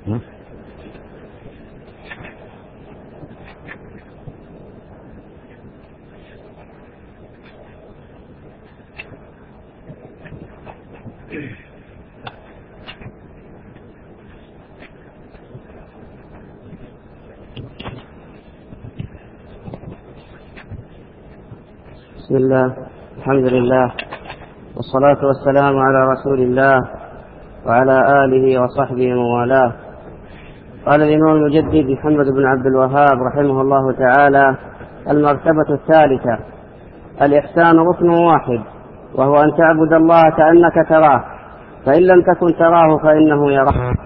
بسم الله، الحمد لله، والصلاة والسلام على رسول الله وعلى آله وصحبه ومن والاه. قال الإمام المجدد محمد بن عبد الوهاب رحمه الله تعالى: المرتبة الثالثة: الإحسان ركن واحد، وهو أن تعبد الله كأنك تراه، فإن لم تكن تراه فإنه يراك.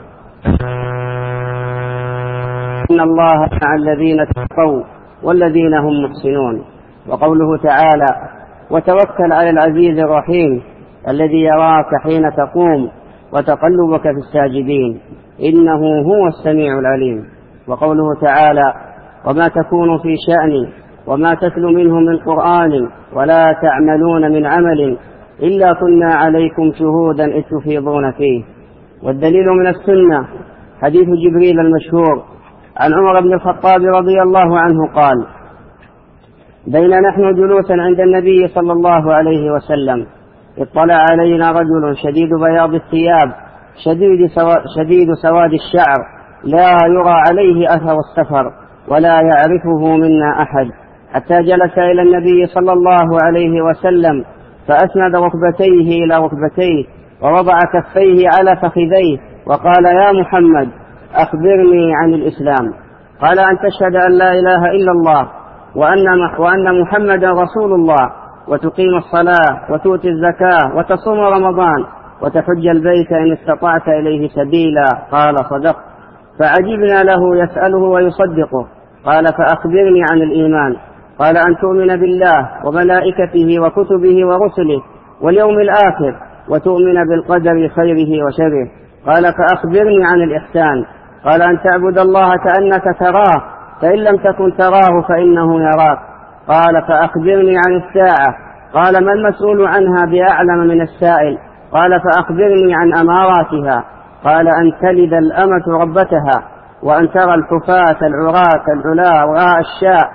إن الله مع الذين اتقوا والذين هم محسنون. وقوله تعالى: وتوكل على العزيز الرحيم الذي يراك حين تقوم وتقلبك في الساجدين إنه هو السميع العليم. وقوله تعالى: وما تكون في شأن وما تتلو منه من قرآن ولا تعملون من عمل إلا كنا عليكم شهودا إذ تفيضون فيه. والدليل من السنة حديث جبريل المشهور عن عمر بن الخطاب رضي الله عنه قال: بين نحن جلوسا عند النبي صلى الله عليه وسلم اطلع علينا رجل شديد بياض الثياب شديد سواد الشعر لا يرى عليه أثر السفر ولا يعرفه منا أحد، حتى جلس إلى النبي صلى الله عليه وسلم فأسند ركبتيه إلى ركبتيه ووضع كفيه على فخذيه وقال: يا محمد أخبرني عن الإسلام. قال: أن تشهد أن لا إله إلا الله وأن محمدا رسول الله، وتقيم الصلاة وتؤتي الزكاة وتصوم رمضان وتحج البيت إن استطعت إليه سبيلا. قال: صدقت. فعجبنا له يسأله ويصدقه. قال: فأخبرني عن الإيمان. قال: أن تؤمن بالله وملائكته وكتبه ورسله واليوم الآخر وتؤمن بالقدر خيره وشره. قال: فأخبرني عن الإحسان. قال: أن تعبد الله كأنك تراه، فإن لم تكن تراه فإنه يراك. قال: فأخبرني عن الساعة. قال: ما المسؤول عنها بأعلم من السائل. قال: فأخبرني عن أماراتها. قال: أن تلد الأمة ربتها، وأن ترى الحفاة العراة العلاة رعاء الشاء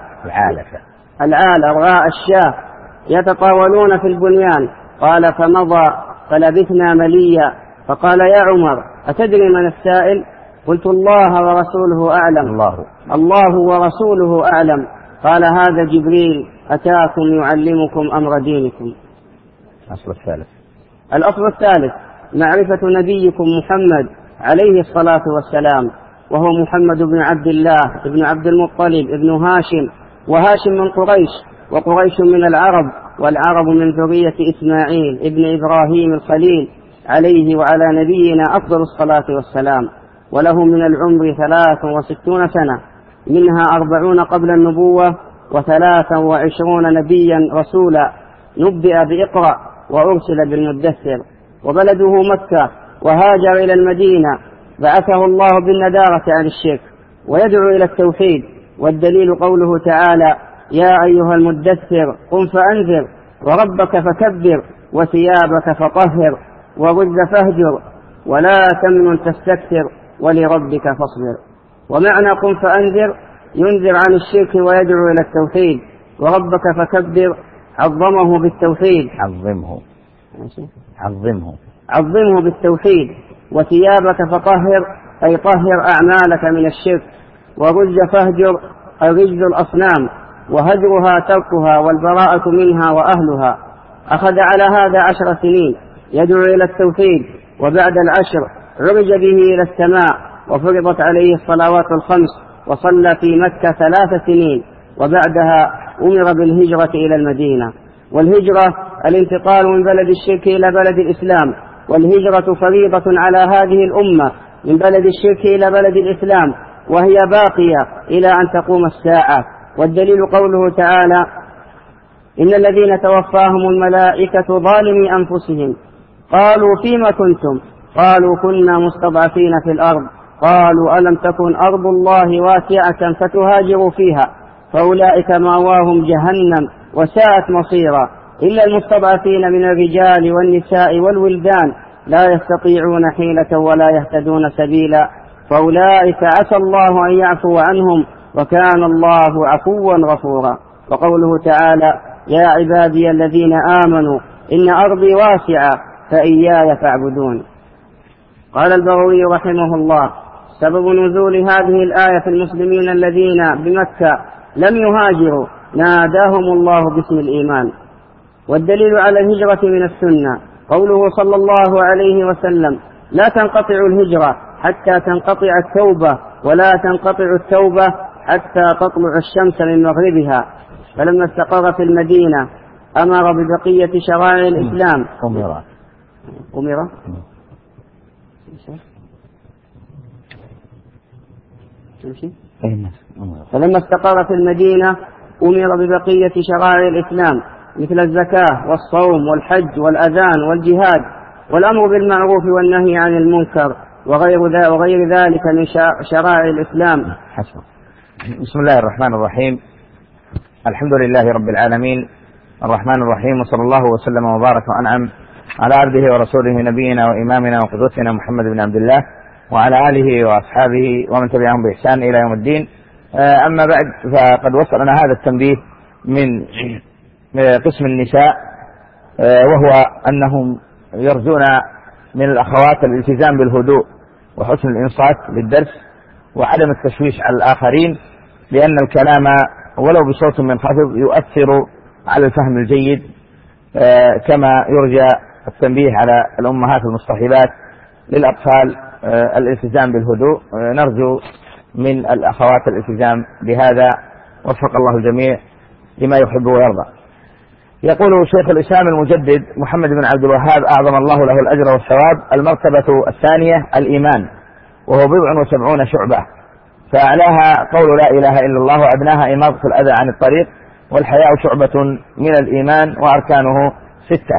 رعاء الشاة يتطاولون في البنيان. قال: فمضى فلبثنا مليا. فقال: يا عمر أتدري من السائل؟ قلت: الله ورسوله أعلم. الله ورسوله أعلم. قال: هذا جبريل أتاكم يعلمكم أمر دينكم. الأصل الثالث: معرفة نبيكم محمد عليه الصلاة والسلام، وهو محمد بن عبد الله بن عبد المطلب ابن هاشم، وهاشم من قريش، وقريش من العرب، والعرب من ذرية إسماعيل ابن إبراهيم الخليل عليه وعلى نبينا أفضل الصلاة والسلام. وله من العمر 63 سنة، منها 40 قبل النبوة و23 نبيا رسولا، نبئ بإقرأ وأرسل بالمدثر. وبلده مكة، وهاجر إلى المدينة، بعثه الله بالندارة عن الشرك ويدعو إلى التوحيد. والدليل قوله تعالى: يا أيها المدثر قم فأنذر وربك فكبر وثيابك فطهر ورز فاهجر ولا تمنن تستكثر ولربك فاصبر. ومعنى قم فأنذر ينذر عن الشرك ويدعو إلى التوحيد، وربك فكبر عظمه بالتوحيد عظمه بالتوحيد. وثيابك فطهر أي طهر أعمالك من الشرك. ورج فاهجر أي رجز الأصنام، وهجرها تركها والبراءة منها وأهلها. أخذ على هذا 10 سنين يدعو إلى التوحيد، وبعد 10 عرج به إلى السماء وفرضت عليه الصلوات الخمس، وصلى في مكة 3 سنين، وبعدها أمر بالهجرة إلى المدينة. والهجرة الانتقال من بلد الشرك إلى بلد الإسلام، والهجرة فريضة على هذه الأمة من بلد الشرك إلى بلد الإسلام، وهي باقية إلى أن تقوم الساعة. والدليل قوله تعالى: إن الذين توفاهم الملائكة ظالمي أنفسهم قالوا فيما كنتم؟ قالوا كنا مستضعفين في الأرض. قالوا ألم تكن أرض الله واسعة فتهاجروا فيها؟ فأولئك مأواهم جهنم وساءت مصيرا، إلا المستضعفين من الرجال والنساء والولدان لا يستطيعون حيلة ولا يهتدون سبيلا، فأولئك عسى الله أن يعفو عنهم وكان الله عفوا غفورا. وقوله تعالى يا عبادي الذين آمنوا إن أرضي واسعة فإياي فاعبدون. قال البغوي رحمه الله سبب نزول هذه الآية في المسلمين الذين بمكة لم يهاجروا ناداهم الله باسم الإيمان. والدليل على الهجرة من السنة قوله صلى الله عليه وسلم لا تنقطع الهجرة حتى تنقطع التوبة ولا تنقطع التوبة حتى تطلع الشمس من مغربها. فلما استقر في المدينة أمر ببقية شرائع الإسلام أمر فلما استقر في المدينة أمر ببقية شرائع الإسلام مثل الزكاة والصوم والحج والأذان والجهاد والأمر بالمعروف والنهي عن المنكر وغير ذلك من شرائع الإسلام. بسم الله الرحمن الرحيم. الحمد لله رب العالمين الرحمن الرحيم، وصلى الله وسلم وبارك وأنعم على عبده ورسوله نبينا وإمامنا وقدوتنا محمد بن عبد الله وعلى آله وأصحابه ومن تبعهم بإحسان إلى يوم الدين. أما بعد، فقد وصلنا هذا التنبيه من قسم النساء، وهو أنهم يرجون من الأخوات الالتزام بالهدوء وحسن الإنصات للدرس وعدم التشويش على الآخرين، لأن الكلام ولو بصوت منخفض يؤثر على الفهم الجيد، كما يرجى التنبيه على الأمهات المصطحبات للأطفال الالتزام بالهدوء. نرجو من الأخوات الالتزام بهذا، وفق الله الجميع لما يحب ويرضى. يقول شيخ الإسلام المجدد محمد بن عبد الوهاب أعظم الله له الأجر والثواب: المرتبة الثانية الإيمان، وهو 77 شعبة، فأعلاها قول لا إله إلا الله، وأدناها إماطة الأذى عن الطريق، والحياء شعبة من الإيمان، وأركانه 6.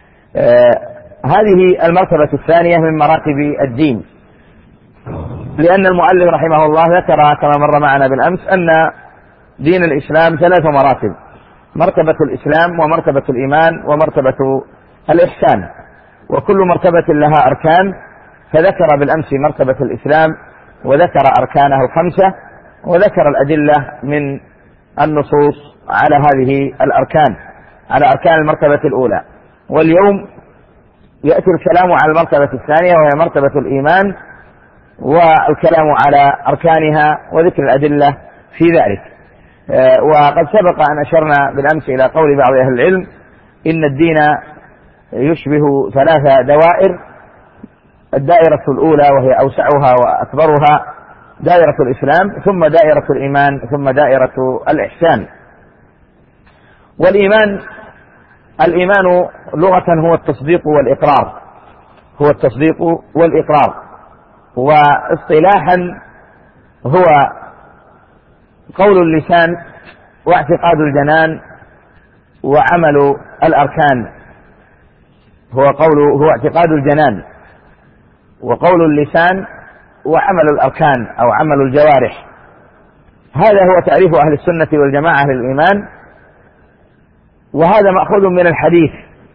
هذه المرتبة الثانية من مراتب الدين، لأن المؤلف رحمه الله ذكر كما مر معنا بالأمس أن دين الإسلام 3 مراتب: مرتبة الإسلام ومرتبة الإيمان ومرتبة الإحسان، وكل مرتبة لها أركان، فذكر بالأمس مرتبة الإسلام وذكر أركانه 5، وذكر الأدلة من النصوص على هذه الأركان، على أركان المرتبة الأولى. واليوم يأتي الكلام على المرتبة الثانية وهي مرتبة الإيمان، والكلام على أركانها وذكر الأدلة في ذلك. وقد سبق أن أشرنا بالأمس إلى قول بعض أهل العلم إن الدين يشبه 3 دوائر: الدائرة الأولى وهي أوسعها وأكبرها دائرة الإسلام، ثم دائرة الإيمان، ثم دائرة الإحسان. الإيمان لغة هو التصديق والإقرار، هو التصديق والإقرار، واصطلاحا هو قول اللسان واعتقاد الجنان وعمل الأركان. هو اعتقاد الجنان وقول اللسان وعمل الأركان أو عمل الجوارح. هذا هو تعريف أهل السنة والجماعة للإيمان، وهذا مأخوذ من الحديث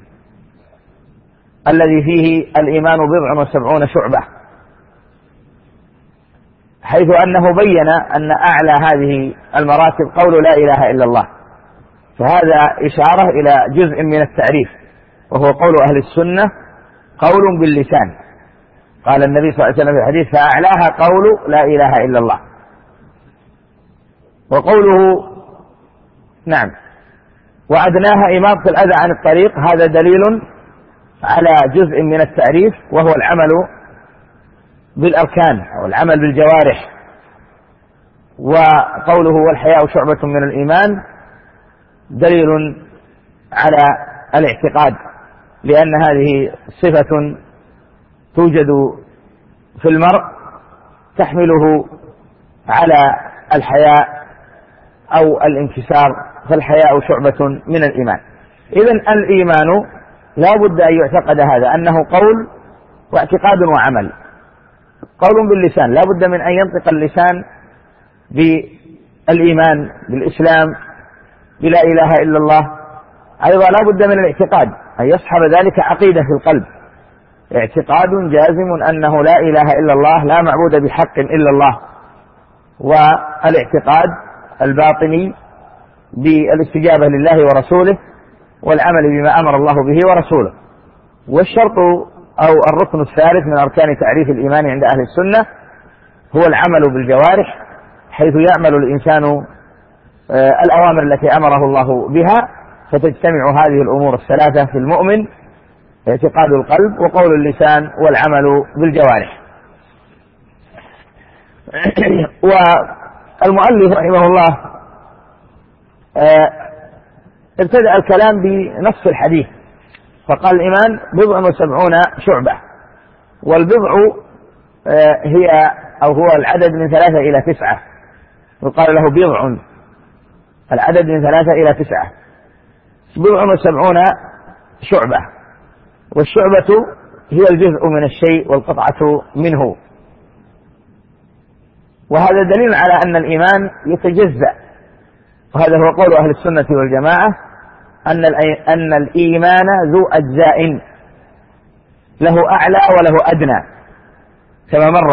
الذي فيه الإيمان 77 شعبة، حيث أنه بين أن أعلى هذه المراتب قول لا إله إلا الله، فهذا إشارة إلى جزء من التعريف، وهو قول أهل السنة قول باللسان. قال النبي صلى الله عليه وسلم في الحديث: فأعلاها قول لا إله إلا الله. وقوله وأدناها إماطة الأذى عن الطريق، هذا دليل على جزء من التعريف، وهو العمل بالأركان أو العمل بالجوارح. وقوله والحياء شعبة من الإيمان دليل على الاعتقاد، لأن هذه صفة توجد في المرء تحمله على الحياء أو الانكسار، فالحياء شعبة من الإيمان. إذن الإيمان لا بد أن يعتقد هذا، أنه قول واعتقاد وعمل. قول باللسان، لا بد من أن ينطق اللسان بالإيمان بالإسلام بلا إله إلا الله. أيضا لا بد من الاعتقاد، أن يصحب ذلك عقيدة في القلب، اعتقاد جازم أنه لا إله إلا الله، لا معبود بحق إلا الله، والاعتقاد الباطني بالاستجابة لله ورسوله والعمل بما أمر الله به ورسوله. والشرط أو الركن الثالث من أركان تعريف الإيمان عند أهل السنة هو العمل بالجوارح، حيث يعمل الإنسان الأوامر التي أمره الله بها، فتجتمع هذه الأمور الثلاثة في المؤمن: اعتقاد القلب وقول اللسان والعمل بالجوارح. والمؤلف رحمه الله ابتدأ الكلام بنص الحديث فقال: الإيمان 70 شعبة، والبضع هي أو هو العدد من 3 إلى 9، وقال له بضع، العدد من 3 إلى 9، 70 شعبة، والشعبة هي الجزء من الشيء والقطعة منه. وهذا دليل على أن الإيمان يتجزأ، وهذا هو قول أهل السنة والجماعة، أن الإيمان ذو أجزاء، له أعلى وله أدنى كما مر،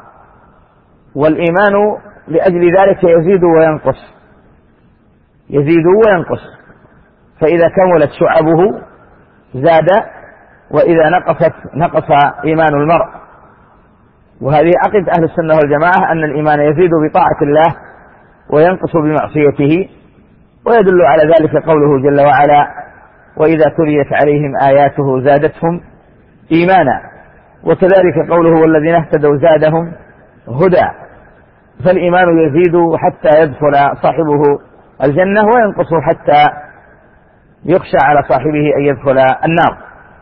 والإيمان لأجل ذلك يزيد وينقص، يزيد وينقص، فإذا كملت شعبه زاد، وإذا نقصت نقص إيمان المرء. وهذه عقيدة أهل السنة والجماعة، أن الإيمان يزيد بطاعة الله وينقص بمعصيته، ويدل على ذلك قوله جل وعلا: وإذا تليت عليهم آياته زادتهم إيمانا، وكذلك قوله: والذين اهتدوا زادهم هدى. فالإيمان يزيد حتى يدخل صاحبه الجنة، وينقص حتى يخشى على صاحبه أن يدخل النار.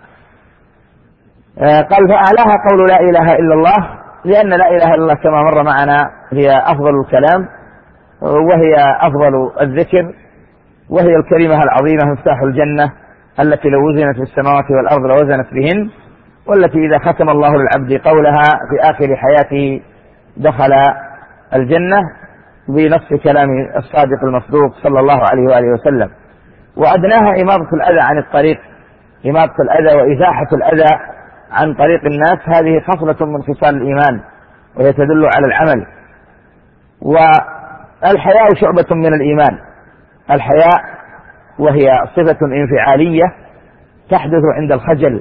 قال: فأعلاها قول لا إله إلا الله، لأن لا إله إلا الله كما مر معنا هي أفضل الكلام، وهي أفضل الذكر، وهي الكلمة العظيمة مفتاح الجنة، التي لو وزنت في السماوات والأرض لوزنت بهن، والتي إذا ختم الله للعبد قولها في آخر حياته دخل الجنة، بنص كلام الصادق المصدوق صلى الله عليه وآله وسلم. وأدناها إماطة الأذى عن الطريق، إماطة الأذى وإزاحة الأذى عن طريق الناس، هذه خصلة من خصال الإيمان، وهي تدل على العمل. والحياء شعبة من الإيمان، الحياء وهي صفة انفعالية تحدث عند الخجل،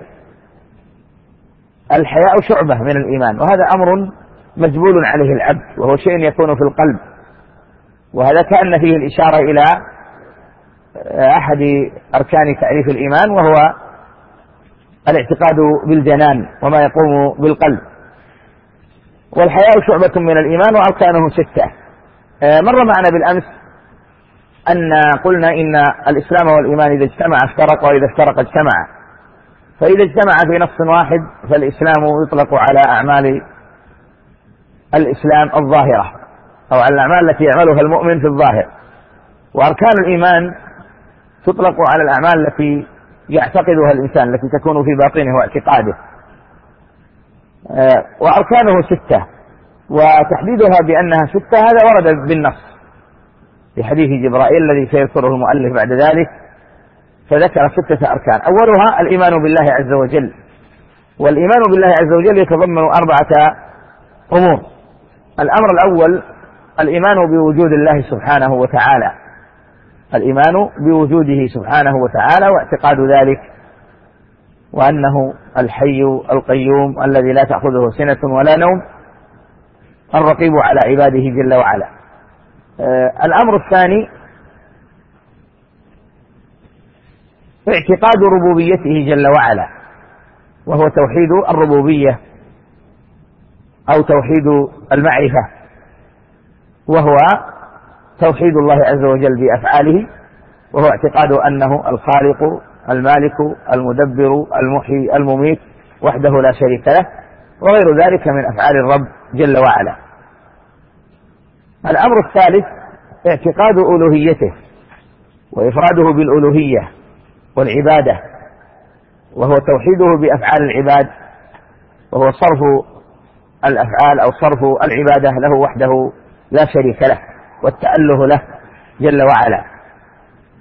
الحياء شعبة من الإيمان، وهذا أمر مجبول عليه العبد، وهو شيء يكون في القلب. وهذا كأن فيه الإشارة إلى أحد أركان تعريف الإيمان، وهو الاعتقاد بالجنان وما يقوم بالقلب. والحياء شعبة من الإيمان وأركانه 6. مر معنا بالأمس أن قلنا إن الإسلام والإيمان إذا اجتمع افترق، وإذا افترق اجتمع. فإذا اجتمع في نص واحد فالإسلام يطلق على أعمال الإسلام الظاهرة، أو على الأعمال التي يعملها المؤمن في الظاهر. وأركان الإيمان تطلق على الأعمال التي يعتقدها الإنسان، التي تكون في باطنه واعتقاده. وأركانه 6، وتحديدها بأنها 6 هذا ورد بالنص في حديث جبرائيل الذي سيذكره المؤلف بعد ذلك، فذكر 6 أركان. أولها الإيمان بالله عز وجل، والإيمان بالله عز وجل يتضمن 4 أمور. الأمر الأول الإيمان بوجود الله سبحانه وتعالى، الإيمان بوجوده سبحانه وتعالى واعتقاد ذلك، وأنه الحي القيوم الذي لا تأخذه سنة ولا نوم، الرقيب على عباده جل وعلا. الأمر الثاني اعتقاد ربوبيته جل وعلا، وهو توحيد الربوبية أو توحيد المعرفة، وهو توحيد الله عز وجل بأفعاله، وهو اعتقاد أنه الخالق المالك المدبر المحيي المميت وحده لا شريك له، وغير ذلك من أفعال الرب جل وعلا. الأمر الثالث اعتقاد ألوهيته وإفراده بالألوهية والعبادة، وهو توحيده بأفعال العباد، وهو صرف الأفعال أو صرف العبادة له وحده لا شريك له، والتأله له جل وعلا.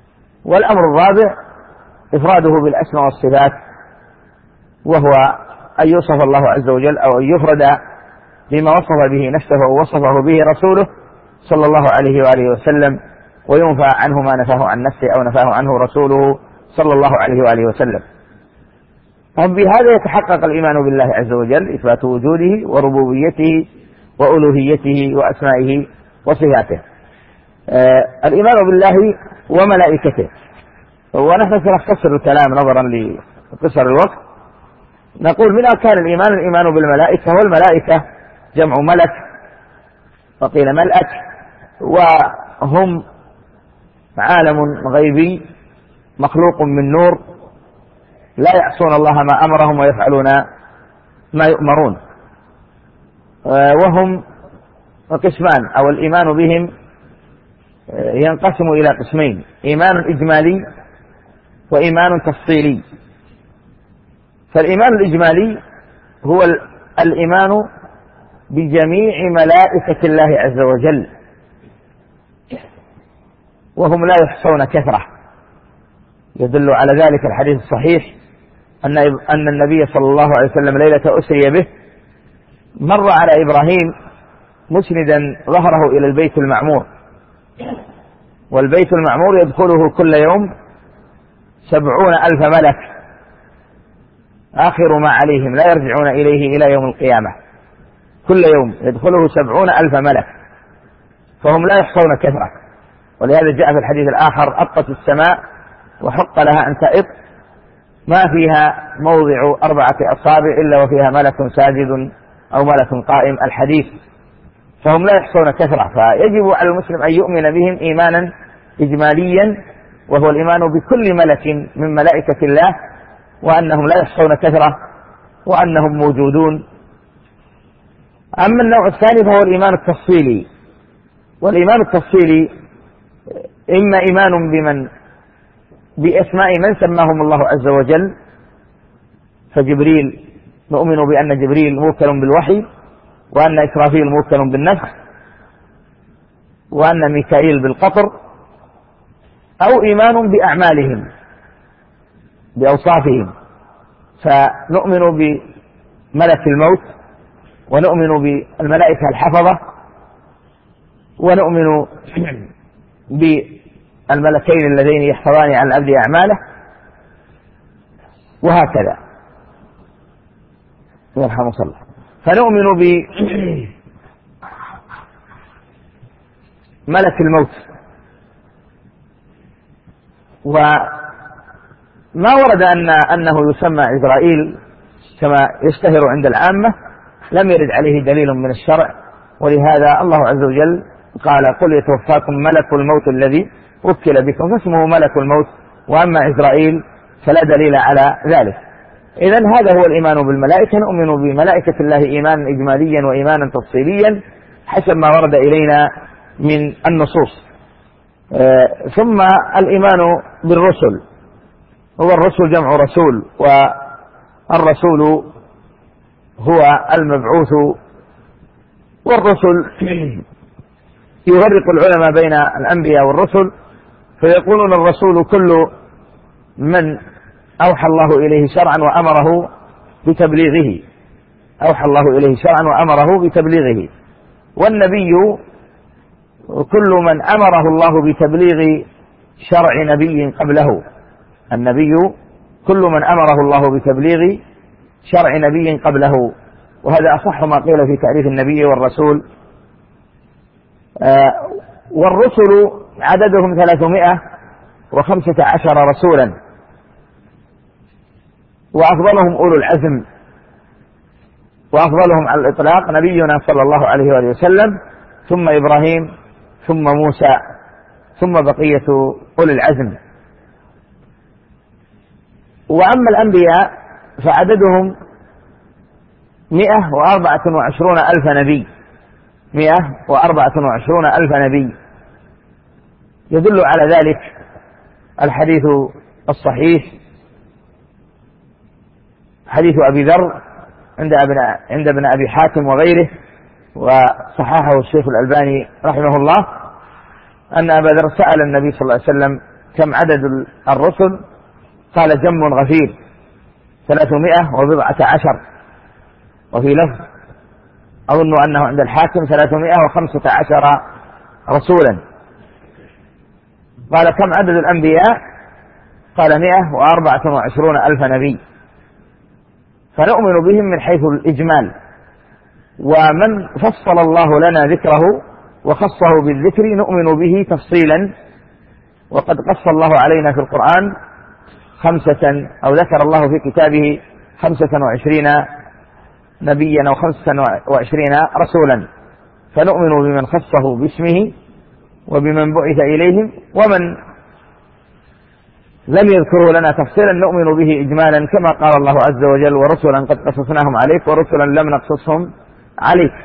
والأمر الرابع إفراده بالأسماء والصفات، وهو أن يوصف الله عز وجل أو أن يفرد بما وصف به نفسه ووصفه به رسوله صلى الله عليه وآله وسلم، وينفى عنه ما نفاه عن نفسه أو نفاه عنه رسوله صلى الله عليه وآله وسلم. بهذا يتحقق الإيمان بالله عز وجل، إثبات وجوده وربوبيته وألوهيته وأسمائه وصفاته. الإيمان بالله وملائكته. ونحن سنختصر الكلام نظرا لقصر الوقت. نقول من أركان الإيمان بالملائكة، والملائكة جمع ملك، وقيل ملأك، وهم عالم غيبي مخلوق من نور لا يعصون الله ما أمرهم ويفعلون ما يؤمرون. وهم قسمان، أو الإيمان بهم ينقسم إلى قسمين: إيمان إجمالي وإيمان تفصيلي. فالإيمان الإجمالي هو الإيمان بجميع ملائكة الله عز وجل، وهم لا يحصون كثرة. يدل على ذلك الحديث الصحيح أن النبي صلى الله عليه وسلم ليلة أسري به مر على إبراهيم مسندا ظهره إلى البيت المعمور، والبيت المعمور يدخله كل يوم 70,000 ملك، آخر ما عليهم لا يرجعون إليه إلى يوم القيامة. كل يوم يدخله 70,000 ملك، فهم لا يحصون كثرة. ولهذا جاء في الحديث الآخر: أطت السماء وحق لها أن تئط ما فيها موضع 4 أصابع إلا وفيها ملك ساجد أو ملك قائم، الحديث. فهم لا يحصون كثرة، فيجب على المسلم أن يؤمن بهم إيمانا إجماليا، وهو الإيمان بكل ملك من ملائكة الله، وأنهم لا يحصون كثرة، وأنهم موجودون. أما النوع الثاني فهو الإيمان التفصيلي. والإيمان التفصيلي إما إيمان بأسماء من سماهم الله عز وجل، فجبريل نؤمن بأن جبريل موكل بالوحي، وأن إسرافيل موكل بالنفخ، وأن ميكائيل بالقطر، أو إيمان بأعمالهم بأوصافهم، فنؤمن بملك الموت، ونؤمن بالملائكة الحفظة، ونؤمن بالملكين اللذين يحفظان عن العبد أعماله، وهكذا. يرحم الله. فنؤمن بملك الموت. وما ورد أنه يسمى عزرائيل كما يشتهر عند العامة لم يرد عليه دليل من الشرع، ولهذا الله عز وجل قال: قل يتوفاكم ملك الموت الذي وكل بكم، فاسمه ملك الموت. وأما عزرائيل فلا دليل على ذلك. إذن هذا هو الإيمان بالملائكة. نؤمن بملائكة الله إيمانا إجماليا وإيمانا تفصيليا حسب ما ورد إلينا من النصوص. ثم الإيمان بالرسل. هو الرسل جمع رسول، والرسول هو المبعوث. والرسل يفرق العلماء بين الأنبياء والرسل، فيقولون الرسول كل من أوحى الله إليه شرعا وأمره بتبليغه، أوحى الله إليه شرعا وأمره بتبليغه. والنبي كل من أمره الله بتبليغ شرع نبي قبله. النبي كل من أمره الله بتبليغ شرع نبي قبله، وهذا أصح ما قيل في تعريف النبي والرسول. والرسل عددهم 315 رسولا، وأفضلهم أولو العزم، وأفضلهم على الإطلاق نبينا صلى الله عليه وآله وسلم، ثم إبراهيم، ثم موسى، ثم بقية أولي العزم. وأما الأنبياء فعددهم 124,000 نبي، 124,000 نبي. يدل على ذلك الحديث الصحيح، حديث أبي ذر عند ابن أبي حاتم وغيره، وصححه الشيخ الألباني رحمه الله، أن أبا ذر سأل النبي صلى الله عليه وسلم: كم عدد الرسل؟ قال: جم غفير 319. وفي لفظ أظن أنه عند الحاكم 315 رسولا. قال كم عدد الأنبياء؟ قال 124 ألف نبي. فنؤمن بهم من حيث الإجمال، ومن فصل الله لنا ذكره وخصه بالذكر نؤمن به تفصيلا. وقد قص الله علينا في القرآن 5 أو ذكر الله في كتابه 25 نبيا أو 25 رسولا، فنؤمن بمن خصه باسمه وبمن بعث إليهم، ومن لم يذكره لنا تفصيلا نؤمن به إجمالا، كما قال الله عز وجل ورسلا قد قصصناهم عليك ورسلا لم نقصصهم عليك.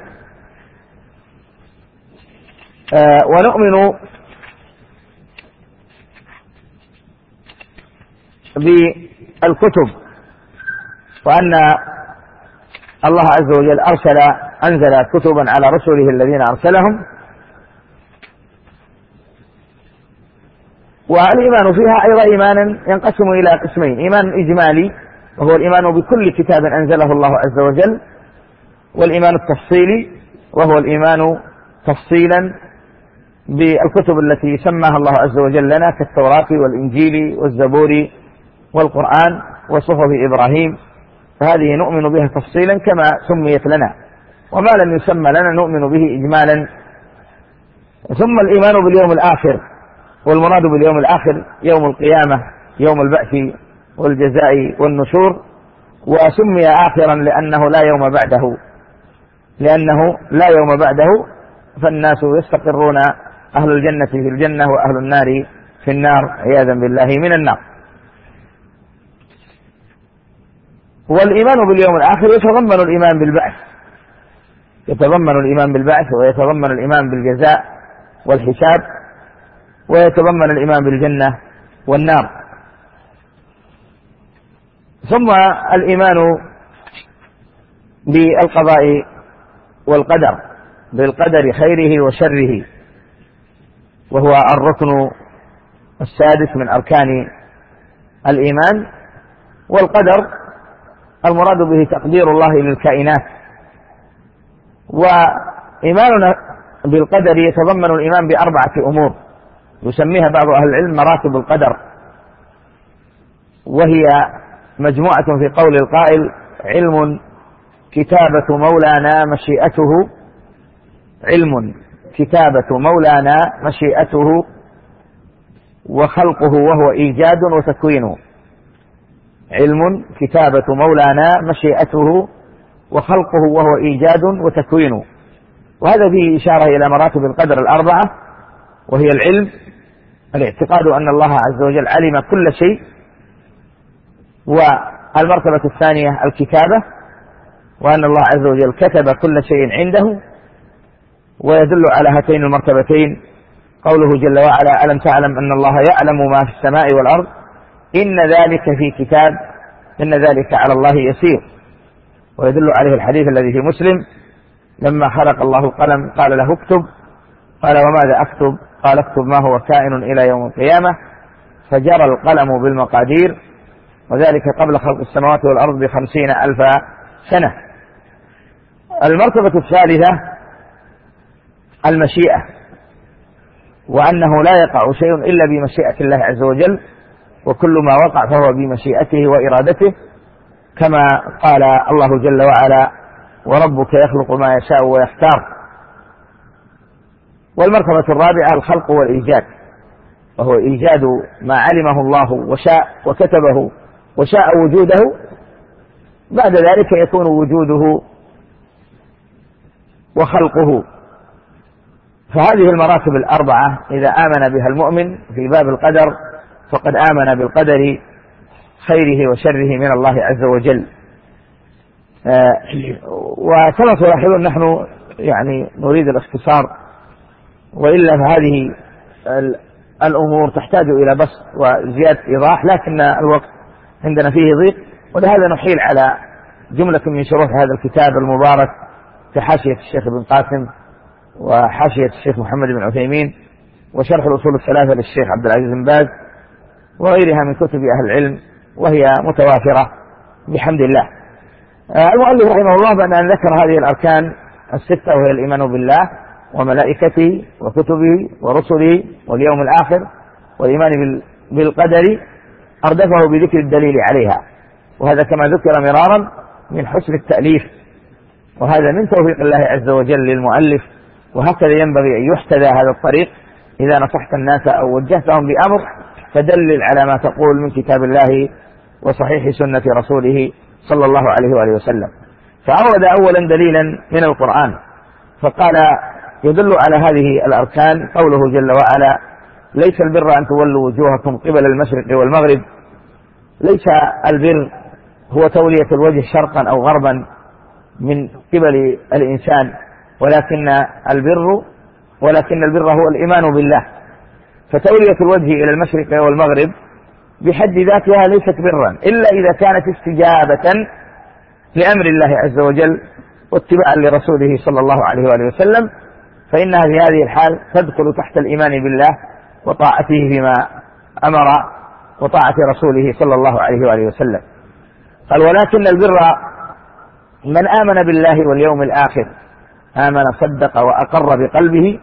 ونؤمن بالكتب، وأن الله عز وجل أنزل كتبا على رسله الذين أرسلهم، والإيمان فيها أيضا إيمانا ينقسم إلى قسمين: إيمان إجمالي وهو الإيمان بكل كتاب أنزله الله عز وجل، والإيمان التفصيلي وهو الإيمان تفصيلا بالكتب التي سماها الله عز وجل لنا كالتوراة والإنجيل والزبور والقرآن وصحف إبراهيم، فهذه نؤمن بها تفصيلا كما سميت لنا، وما لم يسمى لنا نؤمن به إجمالا. ثم الإيمان باليوم الآخر، والمراد باليوم الآخر يوم القيامة، يوم البعث والجزاء والنشور، وسمي آخرا لأنه لا يوم بعده، فالناس يستقرون، أهل الجنة في الجنة وأهل النار في النار عياذا بالله من النار. والإيمان باليوم الآخر يتضمن الإيمان بالبعث ويتضمن الإيمان بالجزاء والحساب، ويتضمن الإيمان بالجنة والنار. ثم الإيمان بالقضاء والقدر، بالقدر خيره وشره، وهو الركن السادس من أركان الإيمان. والقدر المراد به تقدير الله للكائنات. وإيماننا بالقدر يتضمن الإيمان ب4 أمور يسميها بعض أهل العلم مراتب القدر، وهي مجموعة في قول القائل: علم كتابة مولانا مشيئته، علم كتابة مولانا مشيئته وخلقه وهو إيجاد وتكوين. علم كتابة مولانا مشيئته وخلقه وهو إيجاد وتكوين. وهذا فيه إشارة إلى مراتب القدر 4، وهي العلم، الاعتقاد أن الله عز وجل علم كل شيء. والمرتبة الثانية الكتابة، وأن الله عز وجل كتب كل شيء عنده. ويدل على هاتين المرتبتين قوله جل وعلا: ألم تعلم أن الله يعلم ما في السماء والأرض إن ذلك في كتاب إن ذلك على الله يسير. ويدل عليه الحديث الذي في مسلم: لما خلق الله القلم قال له اكتب، قال وماذا أكتب؟ قال اكتب ما هو كائن إلى يوم القيامة، فجرى القلم بالمقادير، وذلك قبل خلق السماوات والأرض ب50,000 سنة. المرتبة الثالثة المشيئة، وأنه لا يقع شيء إلا بمشيئة الله عز وجل، وكل ما وقع فهو بمشيئته وإرادته، كما قال الله جل وعلا: وربك يخلق ما يشاء ويختار. والمرتبة الرابعة الخلق والإيجاد، وهو إيجاد ما علمه الله وشاء وكتبه وشاء وجوده، بعد ذلك يكون وجوده وخلقه. فهذه المراتب 4 إذا آمن بها المؤمن في باب القدر فقد آمن بالقدر خيره وشره من الله عز وجل. وكما تلاحظون نحن يعني نريد الاختصار، وإلا فهذه الأمور تحتاج إلى بسط وزيادة إيضاح، لكن الوقت عندنا فيه ضيق، ولهذا نحيل على جملة من شروح هذا الكتاب المبارك في حاشية الشيخ ابن قاسم وحاشية الشيخ محمد بن عثيمين وشرح الأصول الثلاثة للشيخ عبد العزيز بن باز وغيرها من كتب أهل العلم، وهي متوافرة بحمد الله. المؤلف رحمه الله بعد أن ذكر هذه الأركان الستة، وهي الإيمان بالله وملائكته وكتبه ورسله واليوم الآخر والإيمان بالقدر، أردفه بذكر الدليل عليها، وهذا كما ذكر مرارا من حسن التأليف، وهذا من توفيق الله عز وجل للمؤلف، وهكذا ينبغي أن يحتذى هذا الطريق. إذا نصحت الناس أو وجهتهم بأمر فدلل على ما تقول من كتاب الله وصحيح سنة رسوله صلى الله عليه وآله وسلم. فأورد أولا دليلا من القرآن فقال يدل على هذه الأركان قوله جل وعلا: ليس البر أن تولوا وجوهكم قبل المشرق والمغرب. ليس البر هو تولية الوجه شرقا أو غربا من قبل الإنسان، ولكن البر هو الإيمان بالله. فتولية الوجه إلى المشرق والمغرب بحد ذاتها ليست برا إلا إذا كانت استجابة لأمر الله عز وجل واتباعا لرسوله صلى الله عليه وآله وسلم، فإنها في هذه الحال تدخل تحت الإيمان بالله وطاعته فيما أمر وطاعة رسوله صلى الله عليه وآله وسلم. قال: ولكن البر من آمن بالله واليوم الآخر، آمن صدق وأقر بقلبه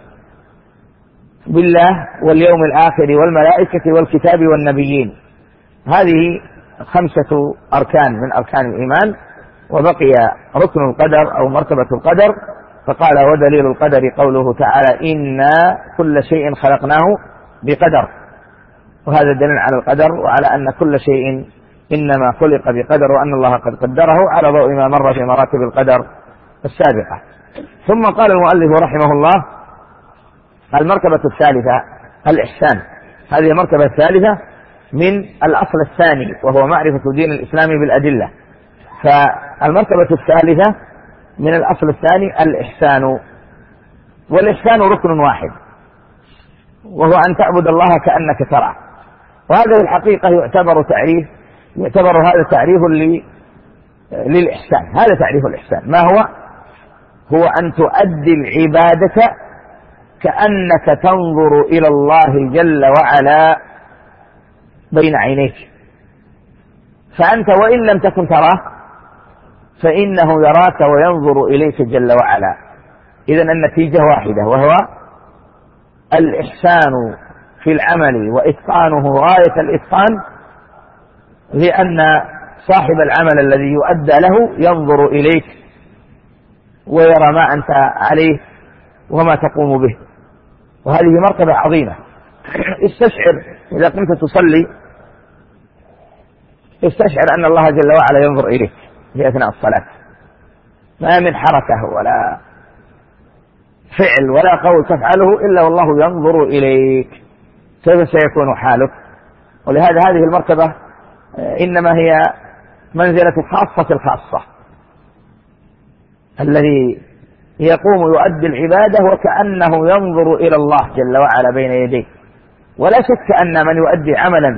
بالله واليوم الآخر والملائكة والكتاب والنبيين. هذه 5 أركان من أركان الإيمان، وبقي ركن القدر أو مرتبة القدر، فقال: ودليل القدر قوله تعالى: إنا كل شيء خلقناه بقدر. وهذا دليل على القدر وعلى أن كل شيء إنما خلق بقدر، وأن الله قد قدره على ضوء ما مر في مراتب القدر السابقة. ثم قال المؤلف رحمه الله: المرتبة الثالثة الإحسان. هذه المرتبة الثالثة من الأصل الثاني، وهو معرفة دين الإسلام بالأدلة. فالمرتبة الثالثة من الأصل الثاني الإحسان، والإحسان ركن واحد، وهو أن تعبد الله كأنك تراه. وهذا الحقيقة يعتبر هذا تعريف للإحسان. هذا تعريف الإحسان. ما هو أن تؤدي العبادة كأنك تنظر إلى الله جل وعلا بين عينيك، فأنت وإن لم تكن تراه فإنه يراك وينظر إليك جل وعلا. إذن النتيجة واحدة، وهو الإحسان في العمل وإتقانه غاية الإتقان، لأن صاحب العمل الذي يؤدى له ينظر إليك ويرى ما أنت عليه وما تقوم به، وهذه مرتبة عظيمة. استشعر إذا كنت تصلي، استشعر أن الله جل وعلا ينظر إليك في أثناء الصلاة، ما من حركة ولا فعل ولا قول تفعله إلا والله ينظر إليك. كيف سيكون حالك؟ ولهذا هذه المرتبة إنما هي منزلة خاصة الخاصة، الذي يقوم يؤدي العبادة وكأنه ينظر إلى الله جل وعلا بين يديه. ولا شك أن من يؤدي عملا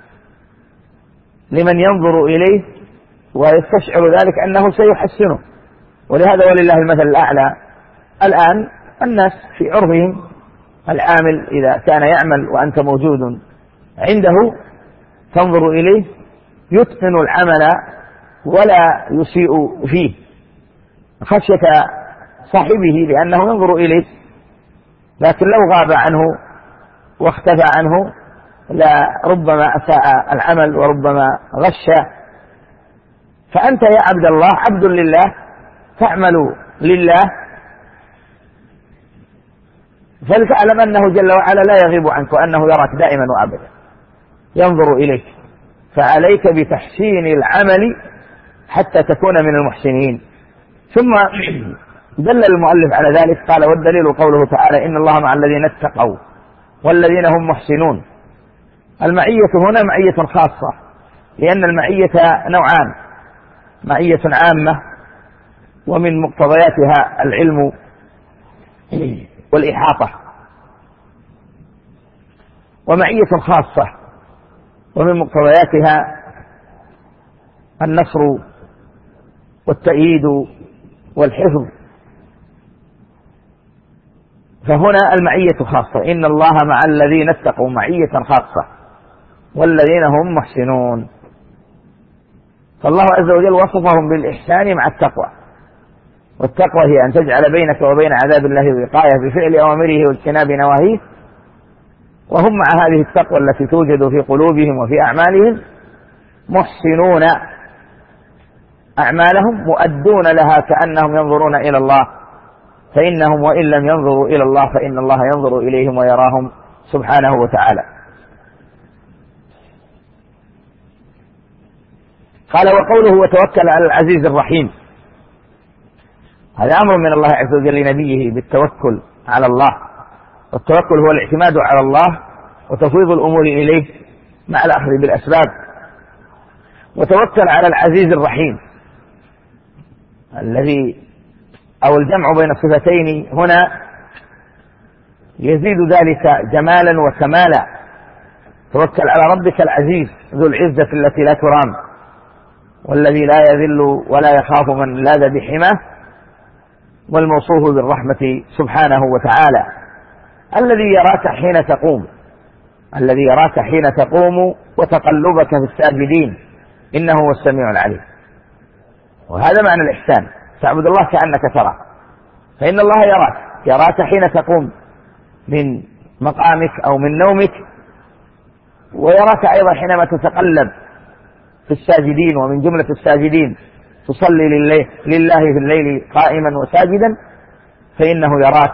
لمن ينظر إليه ويستشعر ذلك أنه سيحسنه. ولهذا ولله المثل الأعلى الآن الناس في عرفهم العامل إذا كان يعمل وأنت موجود عنده تنظر إليه يتقن العمل ولا يسيء فيه خشية صاحبه لأنه ينظر إليه، لكن لو غاب عنه واختفى عنه لربما أساء العمل وربما غش. فأنت يا عبد الله عبد لله تعمل لله، فلتعلم أنه جل وعلا لا يغيب عنك وأنه يراك دائما وأبدا ينظر إليك. فعليك بتحسين العمل حتى تكون من المحسنين. ثم دل المؤلف على ذلك قال: والدليل قوله تعالى: إن الله مع الذين اتقوا والذين هم محسنون. المعية هنا معية خاصة، لأن المعية نوعان: معية عامة ومن مقتضياتها العلم والإحاطة، ومعية خاصة ومن مقتضياتها النصر والتأييد والحفظ. فهنا المعية خاصة، إن الله مع الذين اتقوا معية خاصة والذين هم محسنون. فالله عز وجل وصفهم بالإحسان مع التقوى، والتقوى هي أن تجعل بينك وبين عذاب الله وقاية بفعل أوامره واجتناب نواهيه، وهم مع هذه التقوى التي توجد في قلوبهم وفي أعمالهم محسنون أعمالهم مؤدون لها كأنهم ينظرون إلى الله، فإنهم وإن لم ينظروا إلى الله فإن الله ينظر إليهم ويراهم سبحانه وتعالى. قال وقوله وتوكل على العزيز الرحيم، هذا أمر من الله عز وجل لنبيه بالتوكل على الله، والتوكل هو الاعتماد على الله وتفويض الأمور إليه مع الأخذ بالأسباب. وتوكل على العزيز الرحيم الذي أو الجمع بين الصفتين هنا يزيد ذلك جمالا وكمالا. توكل على ربك العزيز ذو العزة التي لا ترام، والذي لا يذل ولا يخاف من لاذ بحماه، والموصوف بالرحمة سبحانه وتعالى، الذي يراك حين تقوم، الذي يراك حين تقوم وتقلبك في الساجدين، إنه هو السميع العليم. وهذا معنى الإحسان، تعبد الله كأنك تراه، فإن الله يراك حين تقوم من مقامك أو من نومك، ويراك أيضا حينما تتقلب في الساجدين، ومن جملة الساجدين تصلي لله في الليل قائما وساجدا، فإنه يراك،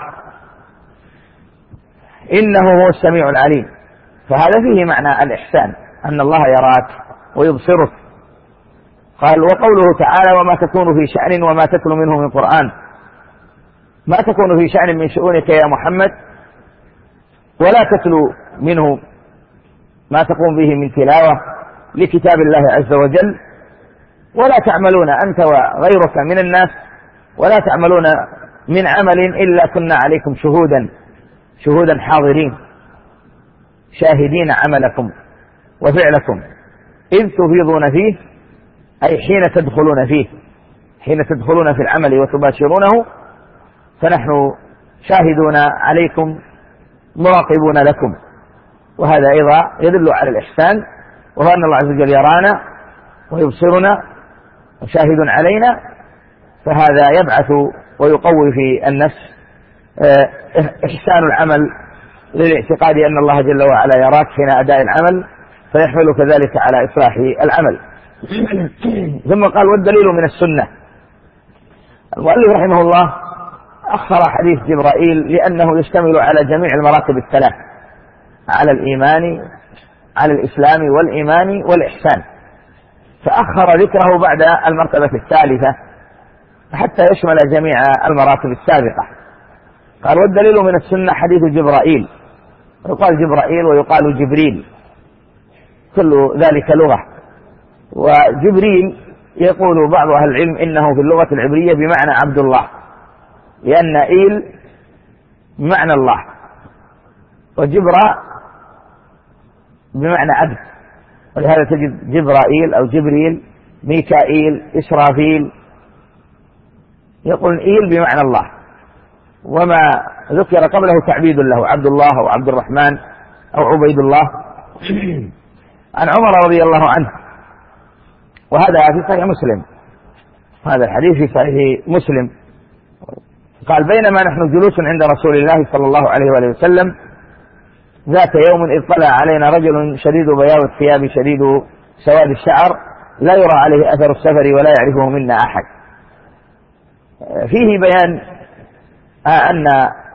إنه هو السميع العليم. فهذا فيه معنى الإحسان، أن الله يراك ويبصرك. قال وقوله تعالى وما تكون في شأن وما تتلو منه من قرآن، ما تكون في شأن من شؤونك يا محمد ولا تتلو منه ما تقوم به من تلاوة لكتاب الله عز وجل، ولا تعملون أنت وغيرك من الناس، ولا تعملون من عمل إلا كنا عليكم شهودا حاضرين شاهدين عملكم وفعلكم إذ تفيضون فيه، أي حين تدخلون فيه، حين تدخلون في العمل وتباشرونه، فنحن شاهدون عليكم مراقبون لكم. وهذا أيضا يدل على الإحسان، وهو أن الله عز وجل يرانا ويبصرنا وشاهد علينا، فهذا يبعث ويقوي في النفس إحسان العمل للاعتقاد أن الله جل وعلا يراك حين أداء العمل، فيحملك ذلك على إصلاح العمل. ثم قال والدليل من السنة. المؤلف رحمه الله أخر حديث جبرائيل لأنه يشتمل على جميع المراتب الثلاث، على الإيمان، على الإسلام والإيمان والإحسان، فأخر ذكره بعد المرتبة الثالثة حتى يشمل جميع المراتب السابقة. قال والدليل من السنة حديث جبرائيل، يقال جبرائيل ويقال جبريل، كل ذلك لغة. وجبريل يقول بعض أهل العلم إنه في اللغة العبرية بمعنى عبد الله، لأن إيل بمعنى الله، وجبرا بمعنى عبد، ولهذا تجد جبرائيل أو جبريل، ميكائيل، إسرافيل، يقول إيل بمعنى الله، وما ذكر قبله تعبيد له، عبد الله أو عبد الرحمن أو عبيد الله. عن عمر رضي الله عنه، وهذا في صحيح مسلم، هذا الحديث في صحيح مسلم، قال بينما نحن جلوس عند رسول الله صلى الله عليه وآله وسلم ذات يوم إذ طلع علينا رجل شديد بياض الثياب شديد سواد الشعر لا يرى عليه أثر السفر ولا يعرفه منا أحد. فيه بيان أن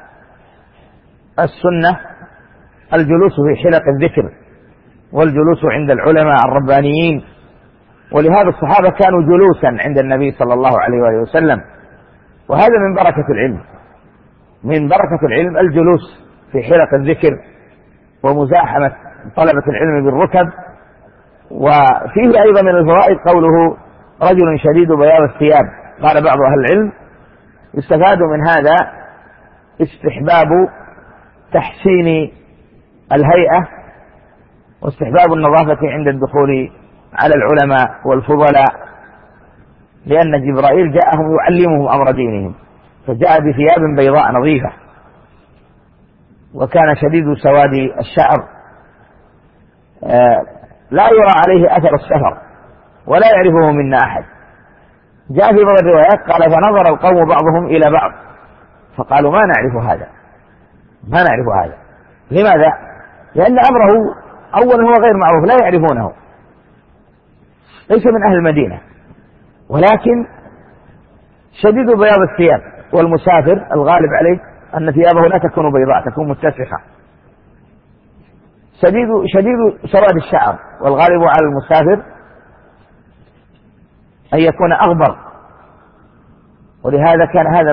السنة الجلوس في حلق الذكر والجلوس عند العلماء الربانيين، ولهذا الصحابة كانوا جلوسا عند النبي صلى الله عليه وآله وسلم، وهذا من بركة العلم، من بركة العلم الجلوس في حلق الذكر ومزاحمة طلبة العلم بالركب. وفيه أيضا من الفوائد قوله رجل شديد بياض الثياب، قال بعض أهل العلم يستفاد من هذا استحباب تحسين الهيئة واستحباب النظافة عند الدخول على العلماء والفضلاء، لأن جبرائيل جاءهم يعلمهم أمر دينهم، فجاء بثياب بيضاء نظيفة، وكان شديد سواد الشعر لا يرى عليه أثر السفر، ولا يعرفه منا أحد. جاء في بعض الروايات قال فنظر القوم بعضهم إلى بعض فقالوا ما نعرف هذا. لماذا؟ لأن أمره أولا هو غير معروف، لا يعرفونه، ليس من أهل المدينة، ولكن شديد بياض الثياب، والمسافر الغالب عليه أن ثيابه لا تكون بيضاء، تكون متسخة. شديد سواد الشعر، والغالب على المسافر أن يكون أغبر، ولهذا كان هذا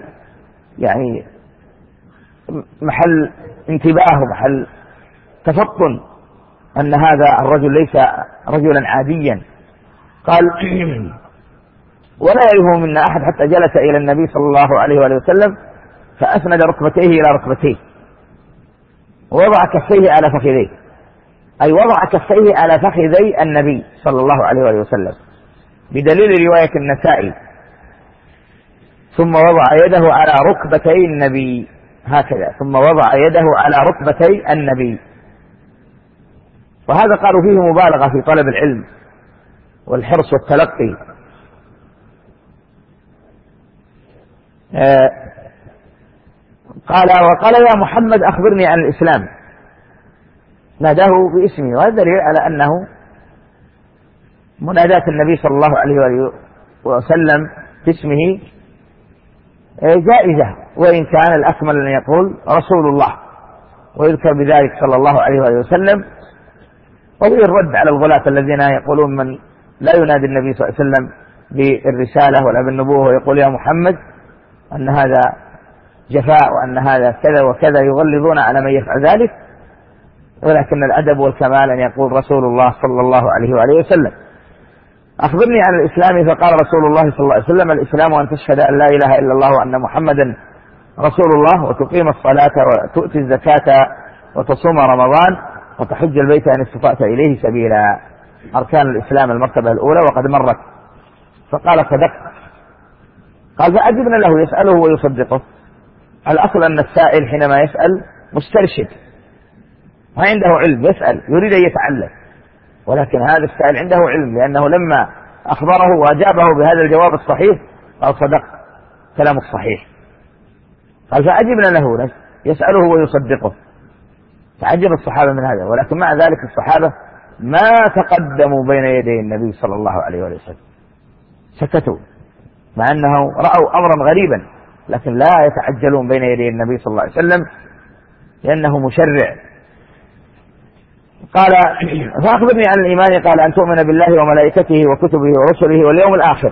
محل انتباه ومحل تفطن أن هذا الرجل ليس رجلا عاديا. قال ولا يعرفه منا أحد حتى جلس إلى النبي صلى الله عليه وآله وسلم فأسند ركبتيه إلى ركبتيه ووضع كفيه على فخذيه، أي وضع كفيه على فخذي النبي صلى الله عليه وآله وسلم، بدليل رواية النسائي ثم وضع يده على ركبتي النبي، هكذا، ثم وضع يده على ركبتي النبي. وهذا قالوا فيه مبالغة في طلب العلم والحرص والتلقي. وقال يا محمد أخبرني عن الإسلام، ناداه باسمه، وهذا دليل على أنه مناداة النبي صلى الله عليه وسلم باسمه جائزة، وإن كان الأكمل أن يقول رسول الله ويذكر بذلك صلى الله عليه وسلم. وفيه الرد على الغلاة الذين يقولون من لا ينادي النبي صلى الله عليه وسلم بالرسالة ولا بالنبوة ويقول يا محمد، أن هذا جفاء وأن هذا كذا وكذا، يغلظون على من يفعل ذلك، ولكن الأدب والكمال أن يقول رسول الله صلى الله عليه وآله وسلم. أخبرني عن الإسلام، فقال رسول الله صلى الله عليه وسلم الإسلام أن تشهد أن لا إله إلا الله وأن محمدا رسول الله وتقيم الصلاة وتؤتي الزكاة وتصوم رمضان وتحج البيت إن استطعت إليه سبيلا. أركان الإسلام المرتبة الأولى وقد مرت. فقال صدقت. قال فأجبنا له يسأله ويصدقه. الأصل أن السائل حينما يسأل مسترشد ما عنده علم، يسأل يريد أن يتعلم، ولكن هذا السائل عنده علم، لأنه لما أخبره وأجابه بهذا الجواب الصحيح قال صدقت، كلام الصحيح. قال فأجبنا له يسأله ويصدقه. تعجب الصحابة من هذا، ولكن مع ذلك الصحابة ما تقدموا بين يدي النبي صلى الله عليه وسلم، سكتوا، مع أنه رأوا أمرا غريبا، لكن لا يتعجلون بين يدي النبي صلى الله عليه وسلم لأنه مشرع. قال فأخبرني عن الإيمان، قال أن تؤمن بالله وملائكته وكتبه ورسله واليوم الآخر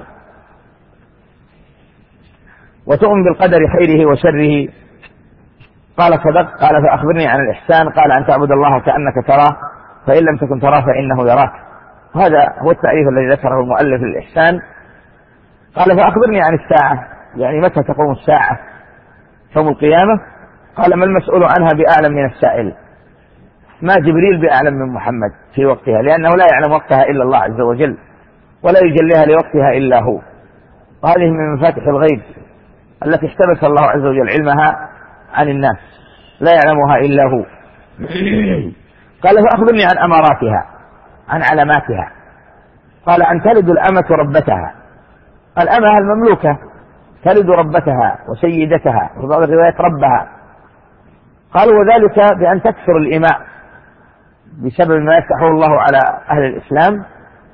وتؤمن بالقدر خيره وشره. قال صدق. قال فأخبرني عن الإحسان، قال أن تعبد الله كأنك تراه فإن لم تكن تراه فإنه يراك. هذا هو التعريف الذي ذكره المؤلف للإحسان. قال فأخبرني عن الساعة، يعني متى تقوم الساعة، يوم القيامة. قال ما المسؤول عنها بأعلم من السائل، ما جبريل بأعلم من محمد في وقتها، لأنه لا يعلم وقتها إلا الله عز وجل ولا يجليها لوقتها إلا هو، وهذه من مفاتح الغيب التي احتبس الله عز وجل علمها عن الناس، لا يعلمها إلا هو. قال فأخبرني عن أماراتها، عن علاماتها. قال أن تلد الأمة ربتها، الأمة المملوكة تلد ربتها وسيدتها، وفي بعض الروايات ربها. قال وذلك بأن تكثر الإماء بسبب ما يفتحه الله على أهل الإسلام،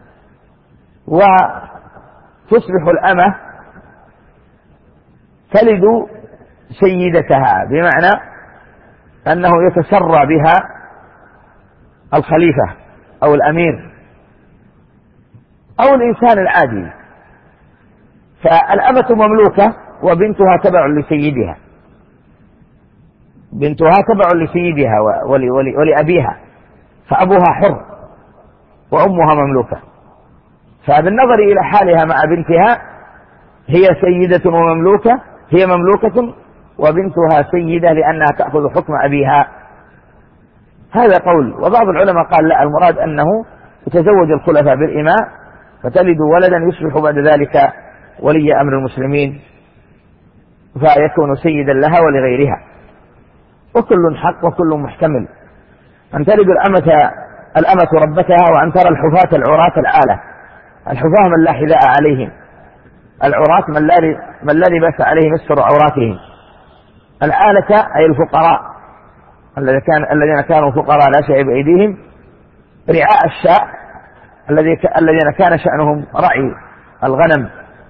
وتصبح الأمة تلد سيدتها، بمعنى أنه يتسرى بها الخليفة أو الأمير أو الإنسان العادي. فالأمة مملوكة وبنتها تبع لسيدها، بنتها تبع لسيدها ولأبيها، فأبوها حر وأمها مملوكة. فبالنظر إلى حالها مع بنتها هي سيدة ومملوكة، هي مملوكة وبنتها سيدة لأنها تأخذ حكم أبيها. هذا قول. وبعض العلماء قال لا، المراد أنه يتزوج الخلفاء بالإماء فتلد ولدا يصبح بعد ذلك ولي أمر المسلمين فيكون سيدا لها ولغيرها. وكل حق وكل محتمل. أن تلد الأمة ربتها، وأن ترى الحفاة العراة العالة الحفاة من لا حذاء عليهم، العراة من لا لباس عليهم يستر عوراتهم، العالة أي الفقراء الذين كانوا فقراء لا شيء بأيديهم، رعاء الشاء الذين كان شأنهم رعي الغنم،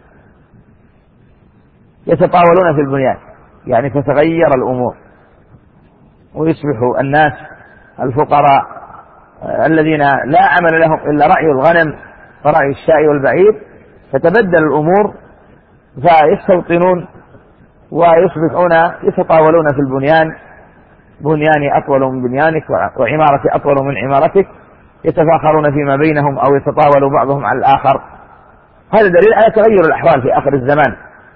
يتطاولون في البنيان، يعني تتغير الأمور ويصبح الناس الفقراء الذين لا عمل لهم إلا رعي الغنم ورعي الشاء والبعير، فتبدل الأمور فيستوطنون ويصبحون يتطاولون في البنيان، بنياني أطول من بنيانك وعمارتي أطول من عمارتك، يتفاخرون فيما بينهم أو يتطاول بعضهم على الآخر. هذا دليل على تغير الأحوال في آخر الزمان،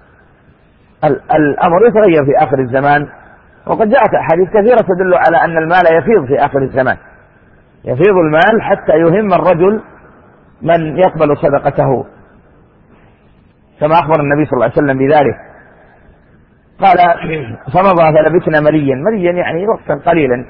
الأمر يتغير في آخر الزمان، وقد جاءت أحاديث كثيرة تدل على أن المال يفيض في آخر الزمان، يفيض المال حتى يهم الرجل من يقبل صدقته، كما أخبر النبي صلى الله عليه وسلم بذلك. قال فمضى فلبثنا مليا يعني وقتا قليلا،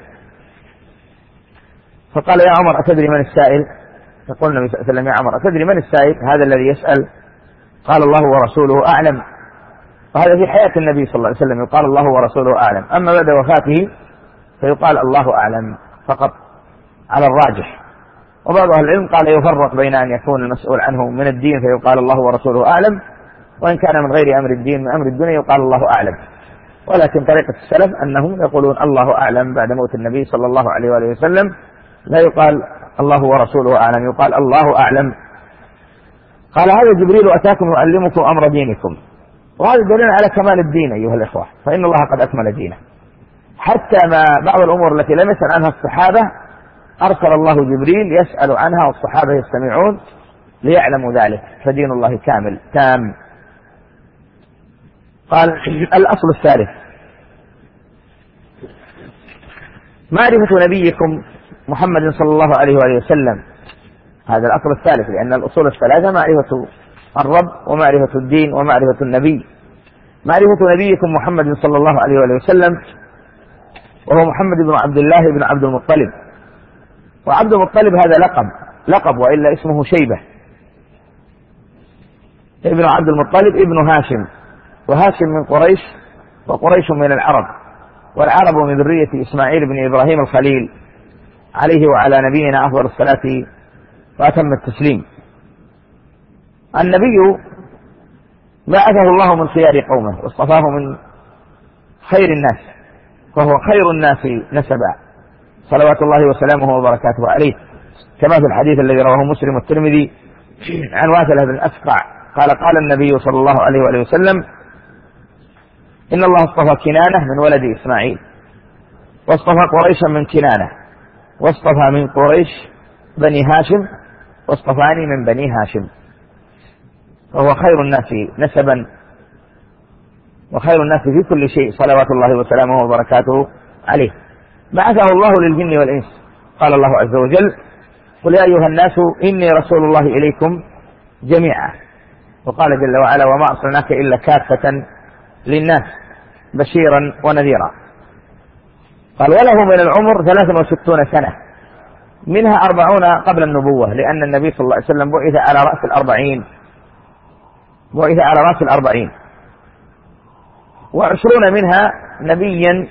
فقال يا عمر أتدري من السائل؟ فقال النبي صلى الله عليه وسلم يا عمر أتدري من السائل؟ هذا الذي يسأل. قال الله ورسوله أعلم. وهذا في حياة النبي صلى الله عليه وسلم يقال الله ورسوله أعلم، أما بعد وفاته فيقال الله أعلم فقط على الراجح. وبعض أهل العلم قال يفرق بين أن يكون المسؤول عنه من الدين فيقال الله ورسوله أعلم، وإن كان من غير أمر الدين من أمر الدنيا يقال الله أعلم. ولكن طريقة السلف أنهم يقولون الله أعلم بعد موت النبي صلى الله عليه وآله وسلم، لا يقال الله ورسوله أعلم، يقال الله أعلم. قال هذا جبريل أتاكم يعلمكم أمر دينكم، وهذا دليل على كمال الدين أيها الإخوة، فإن الله قد أكمل دينه، حتى ما بعض الأمور التي لم يسأل عنها الصحابة أرسل الله جبريل يسأل عنها والصحابة يستمعون ليعلموا ذلك، فدين الله كامل تام. قال الأصل الثالث معرفة نبيكم محمد صلى الله عليه وآله وسلم، هذا الأصل الثالث، لأن الأصول الثلاثة معرفة الرب ومعرفة الدين ومعرفة النبي. معرفة نبيكم محمد صلى الله عليه وآله وسلم، وهو محمد بن عبد الله بن عبد المطلب، وعبد المطلب هذا لقب وإلا اسمه شيبة ابن عبد المطلب ابن هاشم، وهاشم من قريش وقريش من العرب، والعرب من ذرية إسماعيل بن إبراهيم الخليل عليه وعلى نبينا أفضل الصلاة وأتم التسليم. النبي بعثه الله من خيار قومه واصطفاه من خير الناس، وهو خير الناس نسبا صلوات الله وسلامه وبركاته عليه، كما في الحديث الذي رواه مسلم والترمذي عن واثلة بن أسقع قال النبي صلى الله عليه وآله وسلم إن الله اصطفى كنانة من ولد إسماعيل، واصطفى قريشا من كنانة، واصطفى من قريش بني هاشم، واصطفاني من بني هاشم، وهو خير الناس نسبا وخير الناس في كل شيء صلوات الله وسلامه وبركاته عليه. بعثه الله للجن والإنس، قال الله عز وجل قل يا أيها الناس إني رسول الله إليكم جميعا، وقال جل وعلا وما أرسلناك إلا كافة للناس بشيرا ونذيرا. قال وله من العمر 63 سنة، منها 40 قبل النبوة، لأن النبي صلى الله عليه وسلم بعث على رأس 40 و20 منها نبيا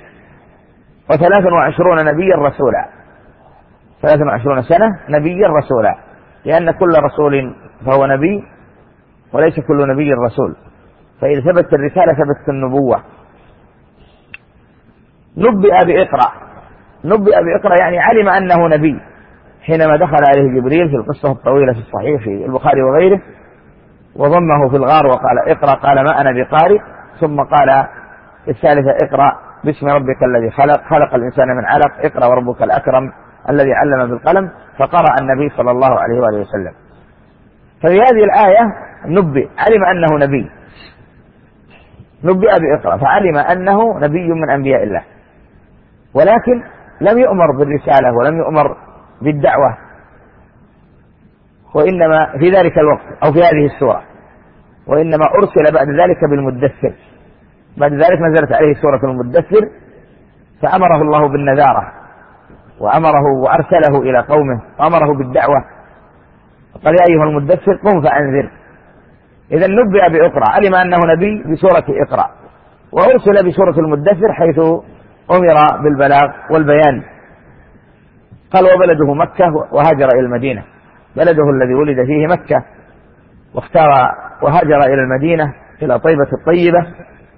و23 نبيا رسولا، 23 سنة نبيا رسولا، لأن كل رسول فهو نبي وليس كل نبي رسول، فإذا ثبت الرسالة ثبت النبوة. نبئ بإقرأ يعني علم أنه نبي حينما دخل عليه جبريل في القصة الطويلة في الصحيح في البخاري وغيره، وضمه في الغار وقال اقرأ، قال ما أنا بقارئ، ثم قال الثالثة اقرأ باسم ربك الذي خلق الإنسان من علق، اقرأ وربك الأكرم الذي علم بالقلم، فقرأ النبي صلى الله عليه وآله وسلم. ففي هذه الآية علم أنه نبي، نبئ بإقرأ، فعلم أنه نبي من أنبياء الله، ولكن لم يؤمر بالرسالة ولم يؤمر بالدعوة، وإنما في ذلك الوقت أو في هذه السورة، وإنما أرسل بعد ذلك بالمدثر، بعد ذلك نزلت عليه سورة المدثر، فأمره الله بالنذارة وأمره وأرسله إلى قومه وأمره بالدعوة، قال يا أيها المدثر قم فأنذر. إذا نبئ بإقرأ، علم أنه نبي بسورة إقرأ، وأرسل بسورة المدثر حيث أمر بالبلاغ والبيان. قال وبلده مكة وهاجر إلى المدينة، بلده الذي ولد فيه مكة، واختار وهاجر إلى المدينة إلى طيبة الطيبة.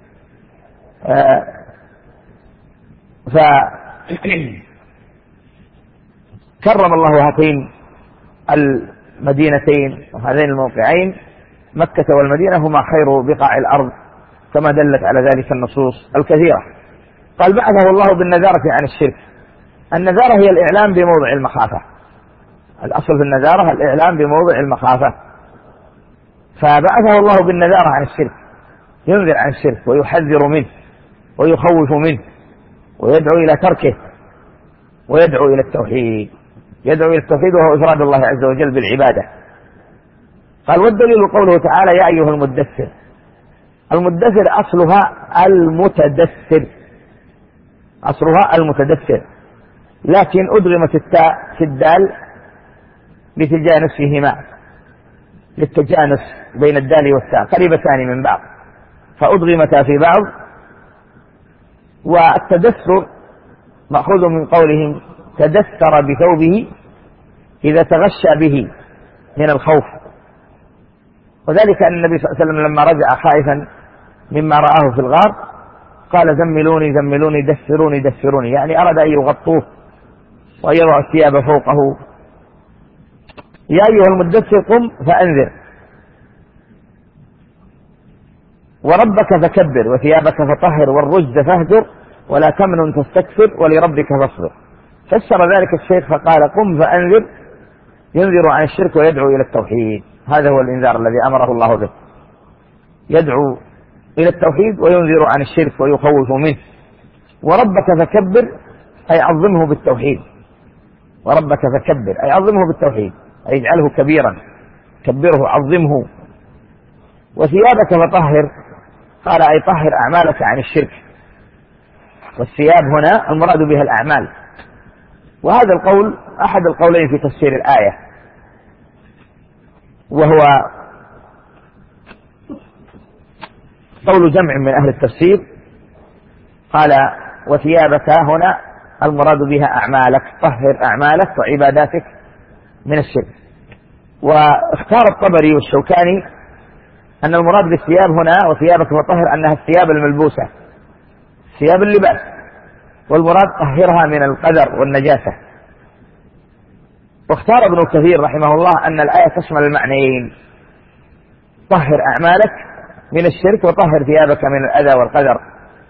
فكرم الله هاتين المدينتين وهذين الموقعين، مكة والمدينة هما خير بقاع الأرض كما دلت على ذلك النصوص الكثيرة. قال بعثه الله بالنذارة عن الشرك. النذارة هي الإعلام بموضع المخافة، الأصل في النذارة الإعلام بموضع المخافة، فبعثه الله بالنذارة عن الشرك، ينذر عن الشرك ويحذر منه ويخوف منه ويدعو إلى تركه ويدعو إلى التوحيد، يدعو إلى التوحيد وهو إفراد الله عز وجل بالعبادة. قال والدليل قوله تعالى يا أيها المدثر. المدثر أصلها المتدثر، أصلها المتدثر، لكن أدغمت التاء في الدال لتجانسهما، للتجانس بين الدال والتاء، قريبتان من بعض فأدغمتا في بعض. والتدثر مأخوذ من قولهم تدثر بثوبه إذا تغشى به من الخوف، وذلك أن النبي صلى الله عليه وسلم لما رجع خائفا مما رآه في الغار قال زملوني زملوني دثروني دثروني، يعني أراد أن يغطوه ويضع الثياب فوقه. يا أيها المدثر قم فأنذر وربك فكبر وثيابك فطهر والرجز فاهجر ولا تمنن تستكثر ولربك فاصبر. فسر ذلك الشيخ فقال قم فأنذر ينذر عن الشرك ويدعو إلى التوحيد، هذا هو الإنذار الذي أمره الله به، يدعو إلى التوحيد وينذر عن الشرك ويخوف منه. وربك فكبر أي عظمه بالتوحيد، وربك فكبر أي عظمه بالتوحيد، أي اجعله كبيرا، كبره عظمه. وثيابك فطهر قال أي طهر أعمالك عن الشرك، والثياب هنا المراد بها الأعمال. وهذا القول أحد القولين في تفسير الآية، وهو قول جمع من أهل التفسير، قال وثيابك هنا المراد بها أعمالك، طهر أعمالك وعباداتك من الشرك. واختار الطبري والشوكاني أن المراد بالثياب هنا وثيابك فطهر أنها الثياب الملبوسة، ثياب اللباس، والمراد طهرها من القدر والنجاسة. واختار ابن كثير رحمه الله أن الآية تشمل المعنيين، طهر أعمالك من الشرك وطهر ثيابك من الأذى والقدر.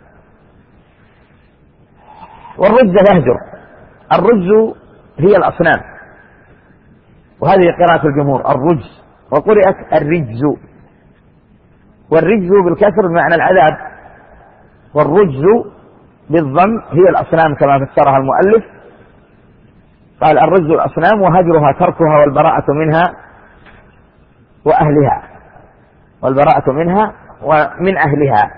والرجز فاهجر، الرجز هي الأصنام، وهذه قراءة الجمهور الرجز، وقرأت الرجز، والرجز بالكسر بمعنى العذاب، والرجز بالضم هي الأصنام كما فسرها المؤلف، قال الرجز الأصنام وهجرها تركها والبراءة منها وأهلها، والبراءة منها ومن أهلها.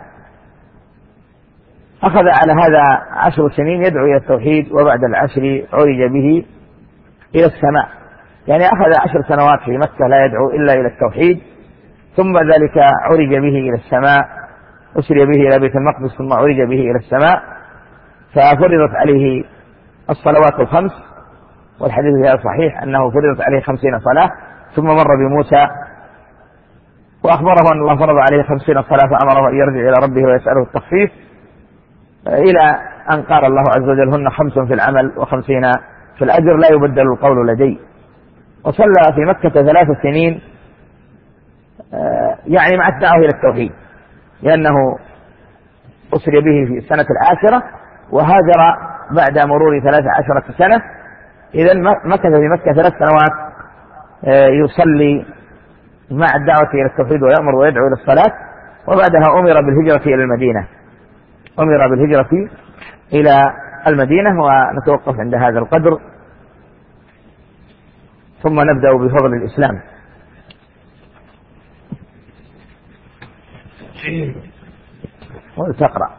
أخذ على هذا 10 سنين يدعو إلى التوحيد، وبعد العشر عرج به إلى السماء، يعني أخذ 10 سنوات في مكة لا يدعو إلا إلى التوحيد، ثم ذلك عرج به إلى السماء، أسري به إلى بيت المقدس ثم عرج به إلى السماء، ففرضت عليه الصلوات الخمس، والحديث هذا صحيح أنه فرضت عليه 50 صلاة، ثم مر بموسى وأخبره أن الله فرض عليه 50 صلاة فأمره أن يرجع إلى ربه ويسأله التخفيف، إلى أن قال الله عز وجل هن 5 في العمل و50 في الأجر لا يبدل القول لدي. وصلى في مكة 3 سنين يعني مع الدعوة إلى التوحيد، لأنه أسري به في السنة 10 وهاجر بعد مرور 13 سنة، إذا مكث في مكة 3 سنوات يصلي مع الدعوة إلى التوحيد ويأمر ويدعو إلى الصلاة، وبعدها أمر بالهجرة إلى المدينة، أمر بالهجرة إلى المدينة. ونتوقف عند هذا القدر، ثم نبدأ بفضل الإسلام. وتقرأ